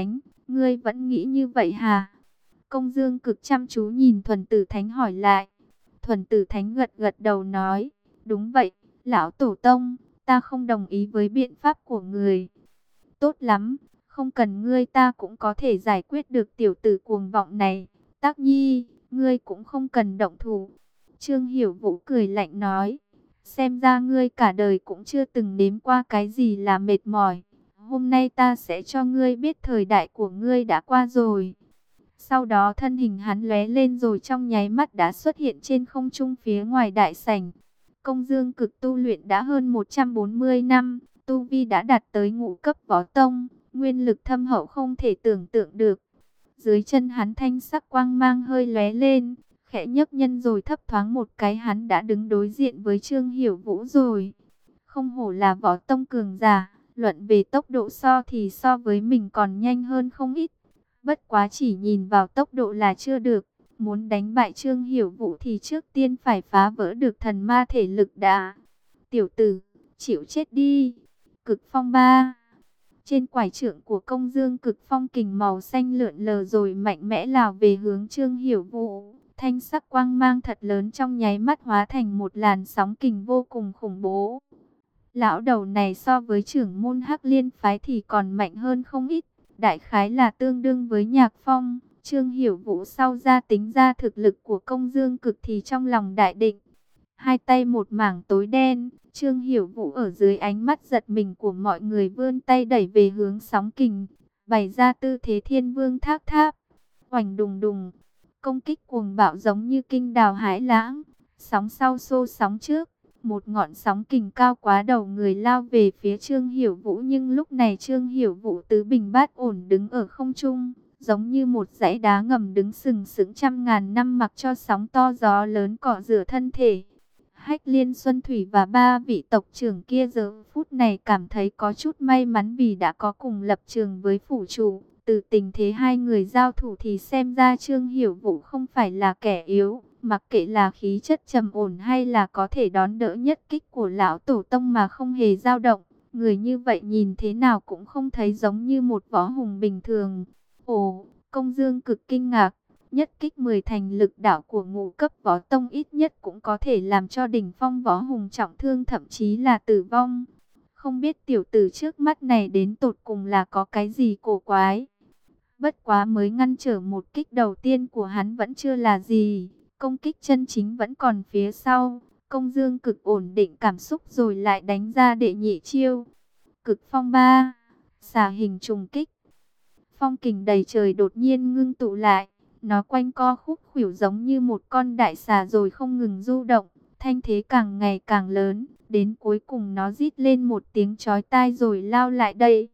Ngươi vẫn nghĩ như vậy hả? Công Dương Cực chăm chú nhìn Thuần Tử Thánh hỏi lại. Thuần Tử Thánh gật gật đầu nói, đúng vậy, lão tổ tông, ta không đồng ý với biện pháp của người. Tốt lắm, không cần ngươi ta cũng có thể giải quyết được tiểu tử cuồng vọng này. Tác Nhi, ngươi cũng không cần động thủ. Trương Hiểu Vũ cười lạnh nói, xem ra ngươi cả đời cũng chưa từng nếm qua cái gì là mệt mỏi. Hôm nay ta sẽ cho ngươi biết thời đại của ngươi đã qua rồi. Sau đó thân hình hắn lóe lên rồi trong nháy mắt đã xuất hiện trên không trung phía ngoài đại sảnh. Công Dương Cực tu luyện đã hơn một trăm bốn mươi năm, tu vi đã đạt tới ngũ cấp võ tông, nguyên lực thâm hậu không thể tưởng tượng được. Dưới chân hắn thanh sắc quang mang hơi lóe lên, khẽ nhấc nhân rồi thấp thoáng một cái hắn đã đứng đối diện với Trương Hiểu Vũ rồi. Không hổ là võ tông cường giả, luận về tốc độ so thì so với mình còn nhanh hơn không ít. Bất quá chỉ nhìn vào tốc độ là chưa được, muốn đánh bại Trương Hiểu Vũ thì trước tiên phải phá vỡ được thần ma thể lực đã. Tiểu tử, chịu chết đi. Cực phong ba. Trên quải trượng của công dương cực phong kình màu xanh lượn lờ rồi mạnh mẽ lao về hướng Trương Hiểu Vũ. Thanh sắc quang mang thật lớn trong nháy mắt hóa thành một làn sóng kình vô cùng khủng bố. Lão đầu này so với trưởng môn Hắc Liên phái thì còn mạnh hơn không ít. Đại khái là tương đương với Nhạc Phong. Trương Hiểu Vũ sau ra tính ra thực lực của công dương cực thì trong lòng đại định. Hai tay một mảng tối đen, Trương Hiểu Vũ ở dưới ánh mắt giật mình của mọi người vươn tay đẩy về hướng sóng kình, bày ra tư thế thiên vương thác tháp. Oành đùng đùng, công kích cuồng bạo giống như kinh đào hãi lãng, sóng sau xô sóng trước. Một ngọn sóng kình cao quá đầu người lao về phía Trương Hiểu Vũ, nhưng lúc này Trương Hiểu Vũ tứ bình bát ổn đứng ở không trung, giống như một dãy đá ngầm đứng sừng sững trăm ngàn năm mặc cho sóng to gió lớn cọ rửa thân thể. Hách Liên Xuân Thủy và ba vị tộc trưởng kia giờ phút này cảm thấy có chút may mắn vì đã có cùng lập trường với phủ chủ. Từ tình thế hai người giao thủ thì xem ra Trương Hiểu Vũ không phải là kẻ yếu. Mặc kệ là khí chất trầm ổn hay là có thể đón đỡ nhất kích của lão tổ tông mà không hề dao động. Người như vậy nhìn thế nào cũng không thấy giống như một võ hùng bình thường. Ồ, công dương cực kinh ngạc. Nhất kích mười thành lực đạo của ngũ cấp võ tông ít nhất cũng có thể làm cho đỉnh phong võ hùng trọng thương thậm chí là tử vong. Không biết tiểu tử trước mắt này đến tột cùng là có cái gì cổ quái. Bất quá mới ngăn trở một kích đầu tiên của hắn vẫn chưa là gì. Công kích chân chính vẫn còn phía sau. Công dương cực ổn định cảm xúc rồi lại đánh ra đệ nhị chiêu. Cực phong ba, xà hình trùng kích. Phong kình đầy trời đột nhiên ngưng tụ lại. Nó quanh co khúc khuỷu giống như một con đại xà rồi không ngừng du động. Thanh thế càng ngày càng lớn. Đến cuối cùng nó rít lên một tiếng chói tai rồi lao lại đây.